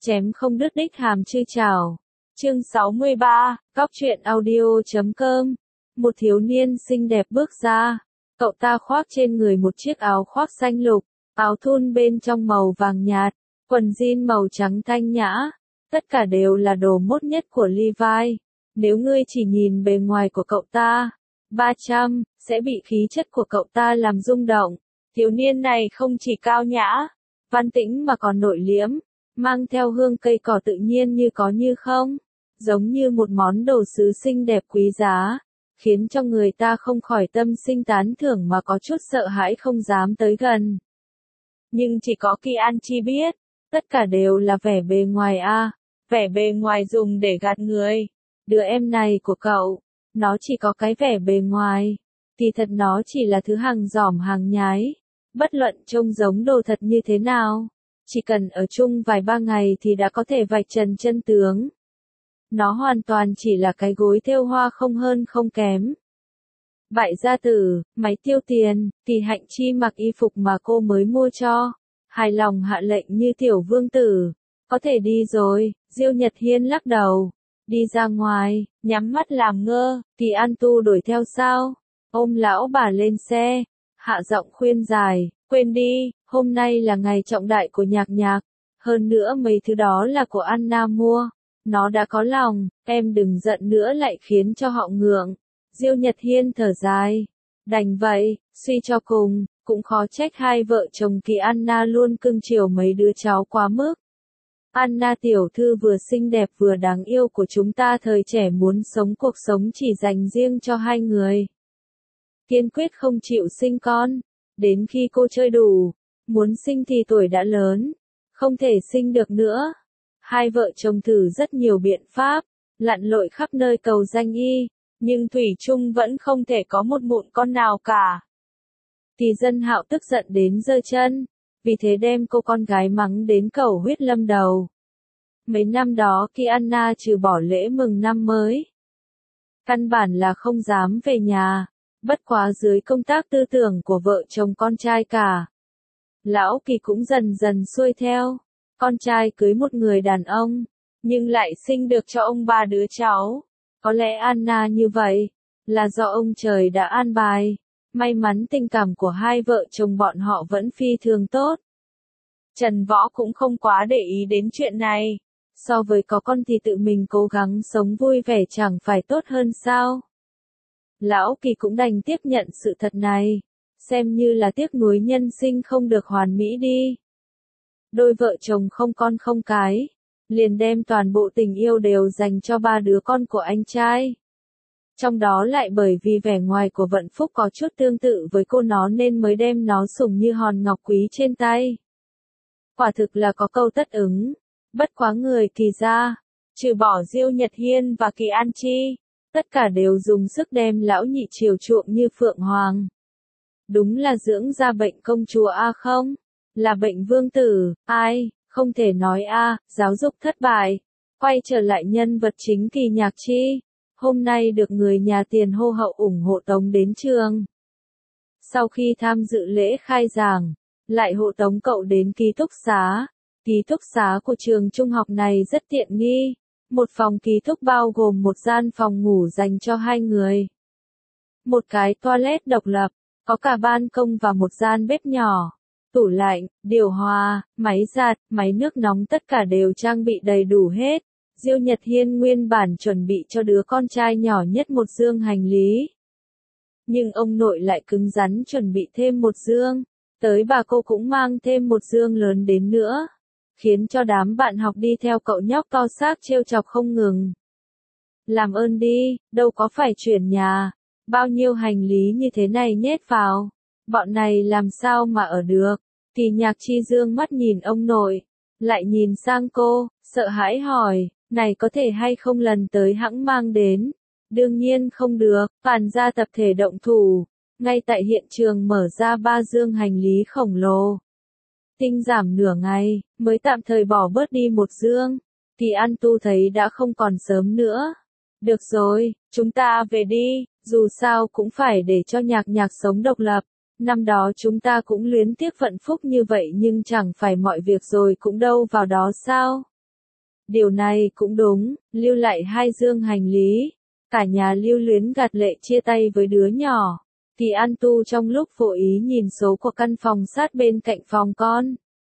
Chém không đứt đích hàm chư chào. Chương 63, Góc truyện audio.com. Một thiếu niên xinh đẹp bước ra. Cậu ta khoác trên người một chiếc áo khoác xanh lục, áo thun bên trong màu vàng nhạt, quần jean màu trắng thanh nhã. Tất cả đều là đồ mốt nhất của Levi. Nếu ngươi chỉ nhìn bề ngoài của cậu ta, 300, sẽ bị khí chất của cậu ta làm rung động. Thiếu niên này không chỉ cao nhã, văn tĩnh mà còn nội liễm, mang theo hương cây cỏ tự nhiên như có như không, giống như một món đồ sứ xinh đẹp quý giá, khiến cho người ta không khỏi tâm sinh tán thưởng mà có chút sợ hãi không dám tới gần. Nhưng chỉ có Kian Chi biết, tất cả đều là vẻ bề ngoài vẻ bề ngoài dùng để gạt người. Đứa em này của cậu, nó chỉ có cái vẻ bề ngoài, thì thật nó chỉ là thứ hàng giỏm hàng nhái, bất luận trông giống đồ thật như thế nào. Chỉ cần ở chung vài ba ngày thì đã có thể vạch trần chân tướng. Nó hoàn toàn chỉ là cái gối thêu hoa không hơn không kém. Bại gia tử, máy tiêu tiền, Kỳ Hạnh Chi mặc y phục mà cô mới mua cho. Hài lòng hạ lệnh như tiểu vương tử. Có thể đi rồi, Diêu Nhật Hiên lắc đầu. Đi ra ngoài, nhắm mắt làm ngơ, thì An Tu đuổi theo sao? Ôm lão bà lên xe, hạ giọng khuyên giải, quên đi, hôm nay là ngày trọng đại của Nhạc Nhạc. Hơn nữa mấy thứ đó là của Anna mua. Nó đã có lòng, em đừng giận nữa lại khiến cho họ ngượng. Diêu Nhật Hiên thở dài. Đành vậy, suy cho cùng, cũng khó trách hai vợ chồng Kỳ Anna luôn cưng chiều mấy đứa cháu quá mức. Anna tiểu thư vừa xinh đẹp vừa đáng yêu của chúng ta thời trẻ muốn sống cuộc sống chỉ dành riêng cho hai người. Kiên quyết không chịu sinh con. Đến khi cô chơi đủ, muốn sinh thì tuổi đã lớn, không thể sinh được nữa. Hai vợ chồng thử rất nhiều biện pháp, lặn lội khắp nơi cầu danh y, nhưng thủy chung vẫn không thể có một mụn con nào cả. Thì Dân Hạo tức giận đến giơ chân, vì thế đem cô con gái mắng đến cầu huyết lâm đầu. Mấy năm đó khi Anna trừ bỏ lễ mừng năm mới, căn bản là không dám về nhà, bất quá dưới công tác tư tưởng của vợ chồng con trai cả. Lão Kỳ cũng dần dần xuôi theo, con trai cưới một người đàn ông, nhưng lại sinh được cho ông ba đứa cháu. Có lẽ Anna như vậy, là do ông trời đã an bài. May mắn tình cảm của hai vợ chồng bọn họ vẫn phi thường tốt. Trần Võ cũng không quá để ý đến chuyện này. So với có con thì tự mình cố gắng sống vui vẻ chẳng phải tốt hơn sao? Lão Kỳ cũng đành tiếp nhận sự thật này, xem như là tiếc nuối nhân sinh không được hoàn mỹ đi. Đôi vợ chồng không con không cái, liền đem toàn bộ tình yêu đều dành cho ba đứa con của anh trai. Trong đó lại bởi vì vẻ ngoài của Vận Phúc có chút tương tự với cô nó nên mới đem nó sủng như hòn ngọc quý trên tay. Quả thực là có câu tất ứng. Bất quá người Kỳ ra, trừ bỏ Diêu Nhật Hiên và Kỳ An Chi, tất cả đều dùng sức đem lão nhị chiều chuộng như Phượng Hoàng. Đúng là dưỡng ra bệnh công chúa không? Là bệnh vương tử, ai, không thể nói giáo dục thất bại. Quay trở lại nhân vật chính Kỳ Nhạc Chi, hôm nay được người nhà tiền hô hậu ủng hộ tống đến trường. Sau khi tham dự lễ khai giảng, lại hộ tống cậu đến ký túc xá. Ký túc xá của trường trung học này rất tiện nghi, một phòng ký túc bao gồm một gian phòng ngủ dành cho hai người. Một cái toilet độc lập, có cả ban công và một gian bếp nhỏ, tủ lạnh, điều hòa, máy giặt, máy nước nóng tất cả đều trang bị đầy đủ hết. Diêu Nhật Hiên nguyên bản chuẩn bị cho đứa con trai nhỏ nhất một dương hành lý. Nhưng ông nội lại cứng rắn chuẩn bị thêm một dương, tới bà cô cũng mang thêm một dương lớn đến nữa, khiến cho đám bạn học đi theo cậu nhóc to xác trêu chọc không ngừng. Làm ơn đi, đâu có phải chuyển nhà, bao nhiêu hành lý như thế này nhét vào, bọn này làm sao mà ở được. Kỳ Nhạc Chi dương mắt nhìn ông nội, lại nhìn sang cô, sợ hãi hỏi, này có thể hay không lần tới hãng mang đến. Đương nhiên không được, toàn gia tập thể động thủ, ngay tại hiện trường mở ra 3 dương hành lý khổng lồ. Tinh giảm nửa ngày, mới tạm thời bỏ bớt đi một dương. Thì An Tu thấy đã không còn sớm nữa. Được rồi, chúng ta về đi, dù sao cũng phải để cho Nhạc Nhạc sống độc lập. Năm đó chúng ta cũng luyến tiếc Vận Phúc như vậy nhưng chẳng phải mọi việc rồi cũng đâu vào đó sao. Điều này cũng đúng, lưu lại 2 dương hành lý. Cả nhà lưu luyến gạt lệ chia tay với đứa nhỏ. Thì An Tu trong lúc vô ý nhìn số của căn phòng sát bên cạnh phòng con.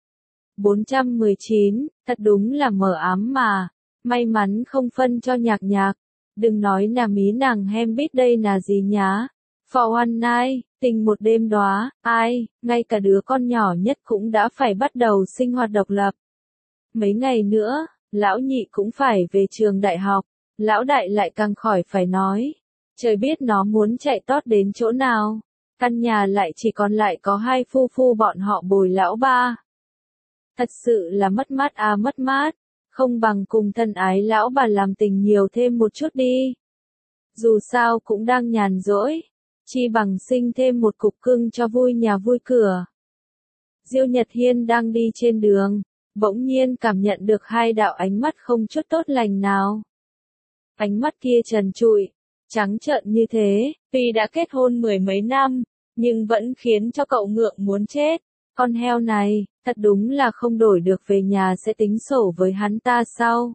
419, thật đúng là mờ ám mà. May mắn không phân cho Nhạc Nhạc. Đừng nói nà mí nàng hem biết đây là gì nhá. For one night, tình một đêm đóa, ai, ngay cả đứa con nhỏ nhất cũng đã phải bắt đầu sinh hoạt độc lập. Mấy ngày nữa, lão nhị cũng phải về trường đại học. Lão đại lại càng khỏi phải nói. Trời biết nó muốn chạy tót đến chỗ nào. Căn nhà lại chỉ còn lại có 2 phu phu bọn họ bồi lão ba. Thật sự là mất mát à mất mát. Không bằng cùng thân ái lão bà làm tình nhiều thêm một chút đi. Dù sao cũng đang nhàn rỗi. Chi bằng sinh thêm một cục cưng cho vui nhà vui cửa. Diêu Nhật Hiên đang đi trên đường. Bỗng nhiên cảm nhận được 2 đạo ánh mắt không chút tốt lành nào. Ánh mắt kia trần trụi, trắng trợn như thế, tuy đã kết hôn 10 mấy năm, nhưng vẫn khiến cho cậu ngượng muốn chết. Con heo này, thật đúng là không đổi được về nhà sẽ tính sổ với hắn ta sau.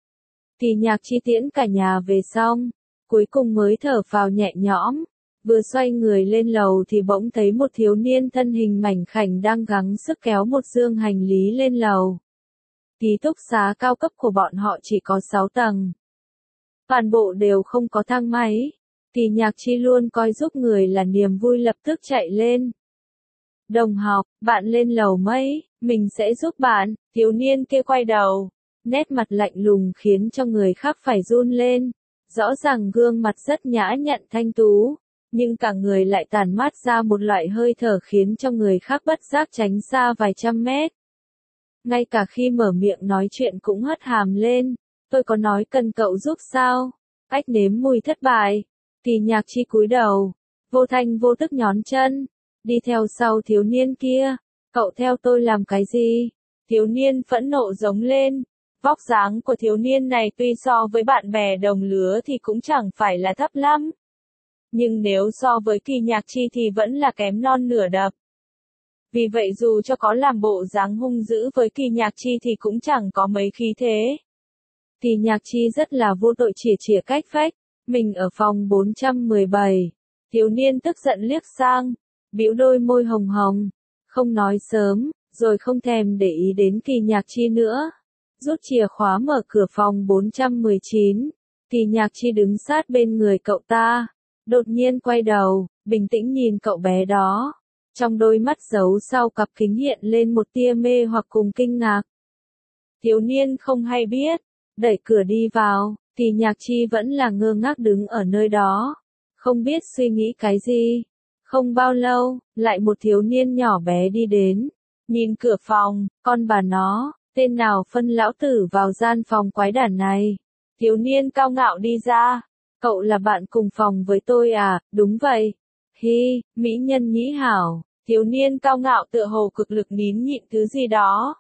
Kỳ Nhạc Chi tiễn cả nhà về xong, cuối cùng mới thở phào nhẹ nhõm. Vừa xoay người lên lầu thì bỗng thấy một thiếu niên thân hình mảnh khảnh đang gắng sức kéo một dương hành lý lên lầu. Ký túc xá cao cấp của bọn họ chỉ có 6 tầng. Toàn bộ đều không có thang máy. Kỳ Nhạc Chi luôn coi giúp người là niềm vui lập tức chạy lên. Đồng học, bạn lên lầu mấy, mình sẽ giúp bạn. Thiếu niên kia quay đầu. Nét mặt lạnh lùng khiến cho người khác phải run lên. Rõ ràng gương mặt rất nhã nhặn thanh tú. Nhưng cả người lại tản mát ra một loại hơi thở khiến cho người khác bất giác tránh xa vài trăm mét. Ngay cả khi mở miệng nói chuyện cũng hất hàm lên. Tôi có nói cần cậu giúp sao? Ách nếm mùi thất bại. Kỳ Nhạc Chi cúi đầu. Vô thanh vô tức nhón chân. Đi theo sau thiếu niên kia. Cậu theo tôi làm cái gì? Thiếu niên phẫn nộ giống lên. Vóc dáng của thiếu niên này tuy so với bạn bè đồng lứa thì cũng chẳng phải là thấp lắm. Nhưng nếu so với Kỳ Nhạc Chi thì vẫn là kém non nửa đập. Vì vậy dù cho có làm bộ dáng hung dữ với Kỳ Nhạc Chi thì cũng chẳng có mấy khí thế. Kỳ Nhạc Chi rất là vô tội chỉa chỉa cách phách. Mình ở phòng 417. Thiếu niên tức giận liếc sang. Bĩu đôi môi hồng hồng. Không nói sớm, rồi không thèm để ý đến Kỳ Nhạc Chi nữa. Rút chìa khóa mở cửa phòng 419. Kỳ Nhạc Chi đứng sát bên người cậu ta. Đột nhiên quay đầu, bình tĩnh nhìn cậu bé đó. Trong đôi mắt giấu sau cặp kính hiện lên một tia mê hoặc cùng kinh ngạc. Thiếu niên không hay biết, đẩy cửa đi vào, Kỳ Nhạc Chi vẫn là ngơ ngác đứng ở nơi đó. Không biết suy nghĩ cái gì. Không bao lâu, lại một thiếu niên nhỏ bé đi đến. Nhìn cửa phòng, con bà nó, tên nào phân lão tử vào gian phòng quái đản này. Thiếu niên cao ngạo đi ra. Cậu là bạn cùng phòng với tôi à? Đúng vậy. Hi, mỹ nhân nhĩ hảo. Thiếu niên cao ngạo tựa hồ cực lực nín nhịn thứ gì đó.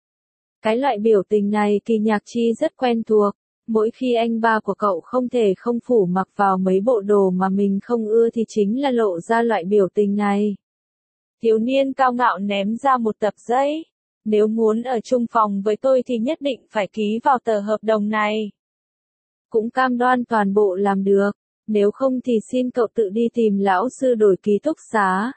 Cái loại biểu tình này Kỳ Nhạc Chi rất quen thuộc. Mỗi khi anh ba của cậu không thể không phủ mặc vào mấy bộ đồ mà mình không ưa thì chính là lộ ra loại biểu tình này. Thiếu niên cao ngạo ném ra một tập giấy. Nếu muốn ở chung phòng với tôi thì nhất định phải ký vào tờ hợp đồng này. Cũng cam đoan toàn bộ làm được. Nếu không thì xin cậu tự đi tìm lão sư đổi ký túc xá.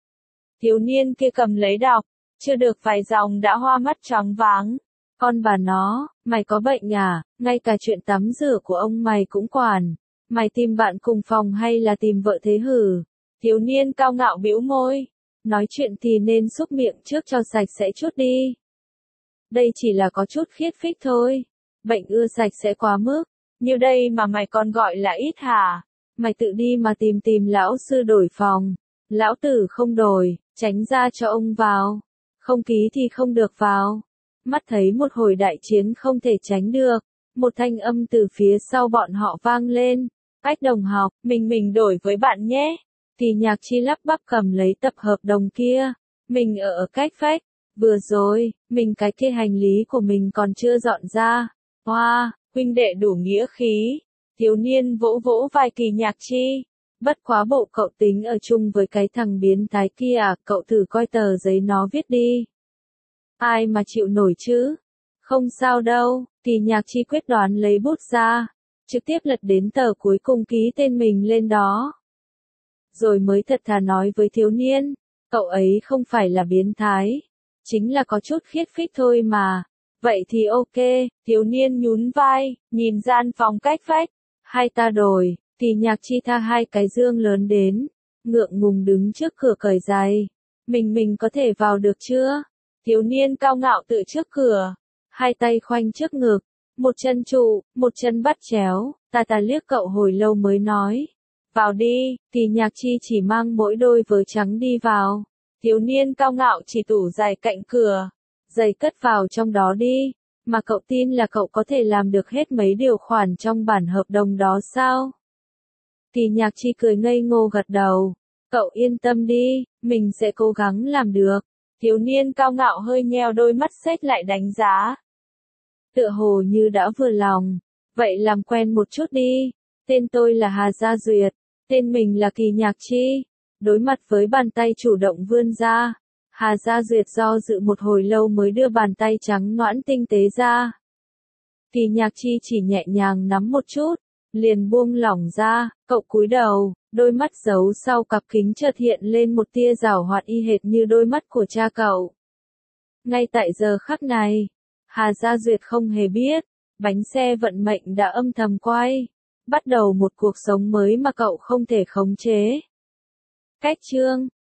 Thiếu niên kia cầm lấy đọc. Chưa được vài dòng đã hoa mắt choáng váng. Con bà nó, mày có bệnh à? Ngay cả chuyện tắm rửa của ông mày cũng quản. Mày tìm bạn cùng phòng hay là tìm vợ thế hử? Thiếu niên cao ngạo bĩu môi. Nói chuyện thì nên xúc miệng trước cho sạch sẽ chút đi. Đây chỉ là có chút khiết phích thôi. Bệnh ưa sạch sẽ quá mức. Như đây mà mày còn gọi là ít hả? Mày tự đi mà tìm lão sư đổi phòng. Lão tử không đổi, tránh ra cho ông vào. Không ký thì không được vào. Mắt thấy một hồi đại chiến không thể tránh được. Một thanh âm từ phía sau bọn họ vang lên. Ách đồng học, mình đổi với bạn nhé. Kỳ Nhạc Chi lắp bắp cầm lấy tập hợp đồng kia. Mình ở cách vách. Vừa rồi, mình cái kia hành lý của mình còn chưa dọn ra. Hoa, huynh đệ đủ nghĩa khí. Thiếu niên vỗ vỗ vai Kỳ Nhạc Chi. Bất quá bộ cậu tính ở chung với cái thằng biến thái kia à, cậu thử coi tờ giấy nó viết đi. Ai mà chịu nổi chứ? Không sao đâu, Thì Nhạc Chi quyết đoán lấy bút ra, trực tiếp lật đến tờ cuối cùng ký tên mình lên đó. Rồi mới thật thà nói với thiếu niên, cậu ấy không phải là biến thái, chính là có chút khiết phích thôi mà. Vậy thì ok, thiếu niên nhún vai, nhìn gian phòng cách vách, hai ta đổi, thì Nhạc Chi tha hai cái dương lớn đến, ngượng ngùng đứng trước cửa cởi giày. Mình có thể vào được chưa? Thiếu niên cao ngạo tự trước cửa, hai tay khoanh trước ngực, một chân trụ, một chân bắt chéo, ta liếc cậu hồi lâu mới nói. Vào đi, thì Nhạc Chi chỉ mang mỗi đôi vớ trắng đi vào. Thiếu niên cao ngạo chỉ tủ giày cạnh cửa, giày cất vào trong đó đi, mà cậu tin là cậu có thể làm được hết mấy điều khoản trong bản hợp đồng đó sao? Thì Nhạc Chi cười ngây ngô gật đầu, cậu yên tâm đi, mình sẽ cố gắng làm được. Thiếu niên cao ngạo hơi nheo đôi mắt xếch lại đánh giá. Tựa hồ như đã vừa lòng, vậy làm quen một chút đi, tên tôi là Hà Gia Duyệt, tên mình là Kỳ Nhạc Chi. Đối mặt với bàn tay chủ động vươn ra, Hà Gia Duyệt do dự một hồi lâu mới đưa bàn tay trắng nõn tinh tế ra. Kỳ Nhạc Chi chỉ nhẹ nhàng nắm một chút, liền buông lỏng ra, cậu cúi đầu, đôi mắt giấu sau cặp kính chợt hiện lên một tia giảo hoạt y hệt như đôi mắt của cha cậu. Ngay tại giờ khắc này, Hà Gia Duyệt không hề biết, bánh xe vận mệnh đã âm thầm quay, bắt đầu một cuộc sống mới mà cậu không thể khống chế. Cách chương